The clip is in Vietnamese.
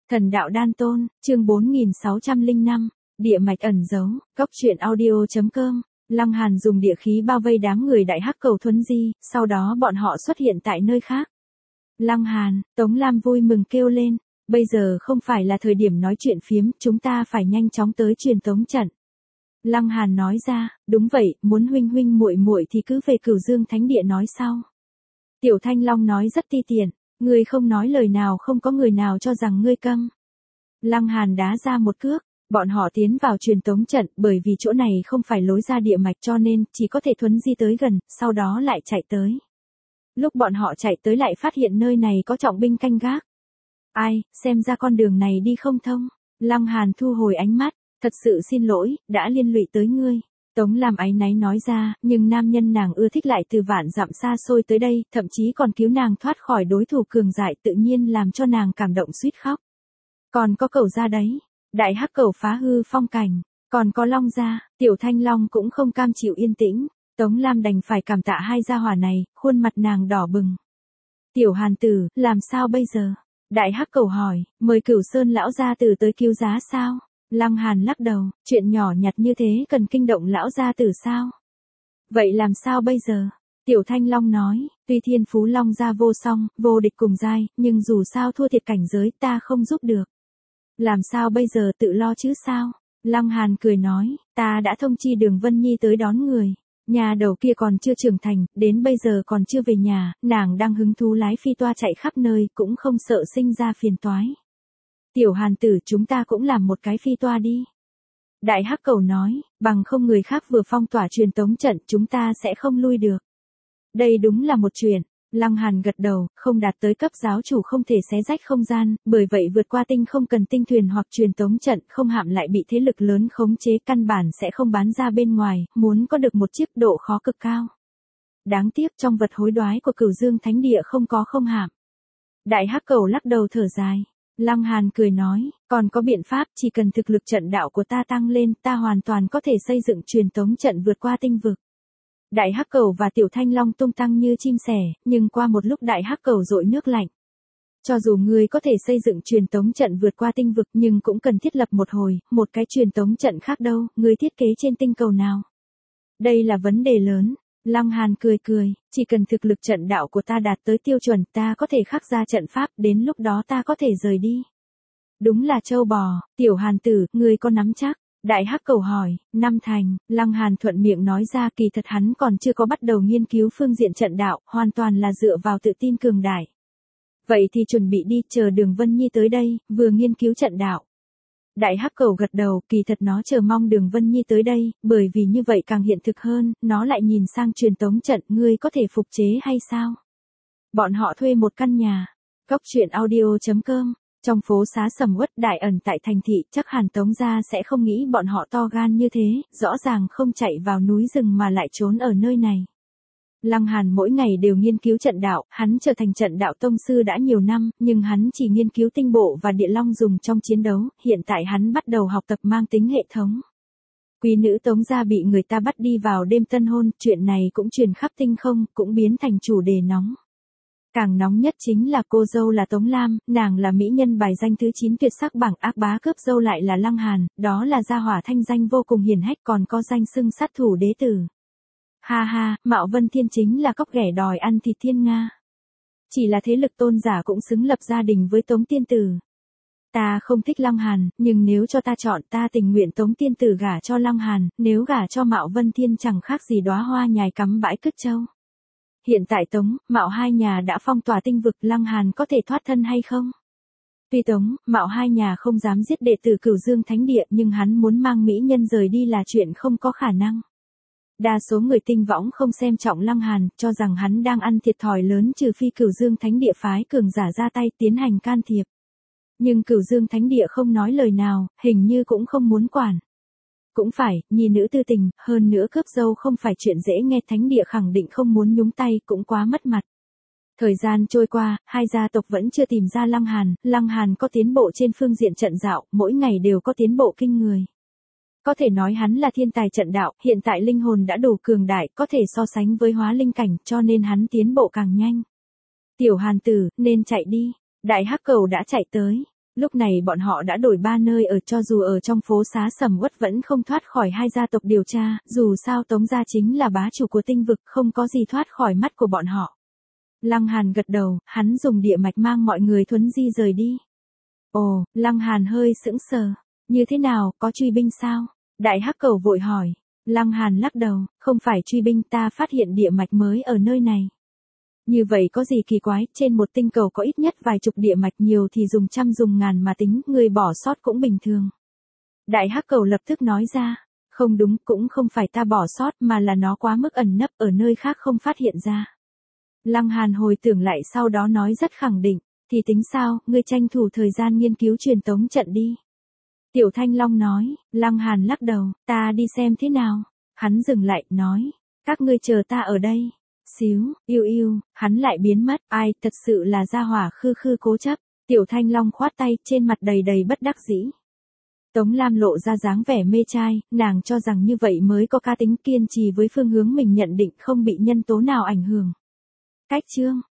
Thần đạo đan tôn, chương 4605, địa mạch ẩn giấu, cốc truyện audio.com. Lăng Hàn dùng địa khí bao vây đám người đại hắc cầu thuấn di, sau đó bọn họ xuất hiện tại nơi khác. Lăng Hàn, Tống Lam vui mừng kêu lên, bây giờ không phải là thời điểm nói chuyện phiếm, chúng ta phải nhanh chóng tới truyền tống trận. Lăng Hàn nói ra, đúng vậy, muốn huynh huynh muội muội thì cứ về Cửu Dương Thánh Địa nói sau. Tiểu Thanh Long nói rất ti tiện, ngươi không nói lời nào không có người nào cho rằng ngươi câm. Lăng Hàn đá ra một cước, bọn họ tiến vào truyền tống trận bởi vì chỗ này không phải lối ra địa mạch cho nên chỉ có thể thuấn di tới gần, sau đó lại chạy tới. Lúc bọn họ chạy tới lại phát hiện nơi này có trọng binh canh gác. Ai, xem ra con đường này đi không thông. Lăng Hàn thu hồi ánh mắt, thật sự xin lỗi, đã liên lụy tới ngươi. Tống Lam áy náy nói ra, nhưng nam nhân nàng ưa thích lại từ vạn dặm xa xôi tới đây, thậm chí còn cứu nàng thoát khỏi đối thủ cường dại tự nhiên làm cho nàng cảm động suýt khóc. Còn có cẩu gia đấy, đại hắc cẩu phá hư phong cảnh, còn có long gia, tiểu thanh long cũng không cam chịu yên tĩnh. Tống Lam đành phải cảm tạ hai gia hỏa này, khuôn mặt nàng đỏ bừng. Tiểu Hàn tử, làm sao bây giờ? Đại hắc cẩu hỏi, mời Cửu Sơn lão gia tử tới cứu giá sao? Lăng Hàn lắc đầu, chuyện nhỏ nhặt như thế cần kinh động lão gia tử sao? Vậy làm sao bây giờ? Tiểu Thanh Long nói, tuy thiên phú long gia vô song, vô địch cùng giai, nhưng dù sao thua thiệt cảnh giới ta không giúp được. Làm sao bây giờ tự lo chứ sao? Lăng Hàn cười nói, ta đã thông chi Đường Vân Nhi tới đón người. Nhà đầu kia còn chưa trưởng thành, đến bây giờ còn chưa về nhà, nàng đang hứng thú lái phi toa chạy khắp nơi, cũng không sợ sinh ra phiền toái. Tiểu Hàn tử, chúng ta cũng làm một cái phi toa đi. Đại hắc cẩu nói, bằng không người khác vừa phong tỏa truyền tống trận chúng ta sẽ không lui được. Đây đúng là một chuyện. Lăng Hàn gật đầu, không đạt tới cấp giáo chủ không thể xé rách không gian, bởi vậy vượt qua tinh không cần tinh thuyền hoặc truyền tống trận, không hạm lại bị thế lực lớn khống chế căn bản sẽ không bán ra bên ngoài, muốn có được một chiếc độ khó cực cao. Đáng tiếc trong vật hối đoái của Cửu Dương Thánh Địa không có không hạm. Đại hắc cẩu lắc đầu thở dài. Lăng Hàn cười nói, còn có biện pháp, chỉ cần thực lực trận đạo của ta tăng lên, ta hoàn toàn có thể xây dựng truyền tống trận vượt qua tinh vực. Đại hắc cẩu và tiểu thanh long tung tăng như chim sẻ, nhưng qua một lúc đại hắc cẩu dội nước lạnh. Cho dù ngươi có thể xây dựng truyền tống trận vượt qua tinh vực nhưng cũng cần thiết lập một hồi, một cái truyền tống trận khác đâu, ngươi thiết kế trên tinh cầu nào? Đây là vấn đề lớn. Lăng Hàn cười cười, chỉ cần thực lực trận đạo của ta đạt tới tiêu chuẩn ta có thể khắc ra trận pháp, đến lúc đó ta có thể rời đi. Đúng là châu bò, tiểu Hàn tử, ngươi có nắm chắc? Đại hắc cẩu hỏi, 5 thành, Lăng Hàn thuận miệng nói ra kỳ thật hắn còn chưa có bắt đầu nghiên cứu phương diện trận đạo, hoàn toàn là dựa vào tự tin cường đại. Vậy thì chuẩn bị đi, chờ Đường Vân Nhi tới đây, vừa nghiên cứu trận đạo. Đại hắc cẩu gật đầu, kỳ thật nó chờ mong Đường Vân Nhi tới đây, bởi vì như vậy càng hiện thực hơn, nó lại nhìn sang truyền tống trận, ngươi có thể phục chế hay sao? Bọn họ thuê một căn nhà. Cốc truyện audio.com. Trong phố xá sầm uất đại ẩn tại thành thị, chắc hẳn Tống gia sẽ không nghĩ bọn họ to gan như thế, rõ ràng không chạy vào núi rừng mà lại trốn ở nơi này. Lăng Hàn mỗi ngày đều nghiên cứu trận đạo, hắn trở thành trận đạo tông sư đã nhiều năm, nhưng hắn chỉ nghiên cứu tinh bộ và địa long dùng trong chiến đấu, hiện tại hắn bắt đầu học tập mang tính hệ thống. Quý nữ Tống gia bị người ta bắt đi vào đêm tân hôn, chuyện này cũng truyền khắp tinh không, cũng biến thành chủ đề nóng. Càng nóng nhất chính là cô dâu là Tống Lam, nàng là mỹ nhân bài danh thứ 9 tuyệt sắc bảng ác bá cướp dâu lại là Lăng Hàn, đó là gia hỏa thanh danh vô cùng hiển hách còn có danh xưng sát thủ đế tử. Ha ha, Mạo Vân Thiên chính là cóc ghẻ đòi ăn thịt thiên Nga. Chỉ là thế lực tôn giả cũng xứng lập gia đình với Tống tiên tử. Ta không thích Lăng Hàn, nhưng nếu cho ta chọn ta tình nguyện Tống tiên tử gả cho Lăng Hàn, nếu gả cho Mạo Vân Thiên chẳng khác gì đóa hoa nhài cắm bãi cứt châu. Hiện tại Tống, Mạo hai nhà đã phong tỏa tinh vực, Lăng Hàn có thể thoát thân hay không? Tuy Tống, Mạo hai nhà không dám giết đệ tử Cửu Dương Thánh Địa nhưng hắn muốn mang mỹ nhân rời đi là chuyện không có khả năng. Đa số người tinh võng không xem trọng Lăng Hàn, cho rằng hắn đang ăn thiệt thòi lớn trừ phi Cửu Dương Thánh Địa phái cường giả ra tay tiến hành can thiệp. Nhưng Cửu Dương Thánh Địa không nói lời nào, hình như cũng không muốn quản. Cũng phải, nhi nữ tư tình, hơn nữa cướp dâu không phải chuyện dễ nghe, Thánh Địa khẳng định không muốn nhúng tay, cũng quá mất mặt. Thời gian trôi qua, hai gia tộc vẫn chưa tìm ra Lăng Hàn có tiến bộ trên phương diện trận đạo, mỗi ngày đều có tiến bộ kinh người. Có thể nói hắn là thiên tài trận đạo, hiện tại linh hồn đã đủ cường đại, có thể so sánh với hóa linh cảnh, cho nên hắn tiến bộ càng nhanh. Tiểu Hàn tử, nên chạy đi. Đại hắc cẩu đã chạy tới. Lúc này bọn họ đã đổi 3 nơi ở, cho dù ở trong phố xá sầm uất vẫn không thoát khỏi hai gia tộc điều tra, dù sao Tống gia chính là bá chủ của tinh vực, không có gì thoát khỏi mắt của bọn họ. Lăng Hàn gật đầu, hắn dùng địa mạch mang mọi người thuấn di rời đi. Ồ, Lăng Hàn hơi sững sờ. Như thế nào, có truy binh sao? Đại hắc cầu vội hỏi. Lăng Hàn lắc đầu, không phải truy binh, ta phát hiện địa mạch mới ở nơi này. Như vậy có gì kỳ quái, trên một tinh cầu có ít nhất vài chục địa mạch, nhiều thì dùng trăm dùng ngàn mà tính, người bỏ sót cũng bình thường. Đại hắc cầu lập tức nói ra, không đúng, cũng không phải ta bỏ sót mà là nó quá mức ẩn nấp ở nơi khác không phát hiện ra. Lăng Hàn hồi tưởng lại sau đó nói rất khẳng định, thì tính sao, ngươi tranh thủ thời gian nghiên cứu truyền tống trận đi. Tiểu Thanh Long nói, Lăng Hàn lắc đầu, ta đi xem thế nào. Hắn dừng lại, nói, các ngươi chờ ta ở đây. Xíu, yêu, hắn lại biến mất, ai, thật sự là gia hỏa khư khư cố chấp. Tiểu Thanh Long khoát tay, trên mặt đầy đầy bất đắc dĩ. Tống Lam lộ ra dáng vẻ mê trai, nàng cho rằng như vậy mới có cá tính, kiên trì với phương hướng mình nhận định, không bị nhân tố nào ảnh hưởng. Cách chương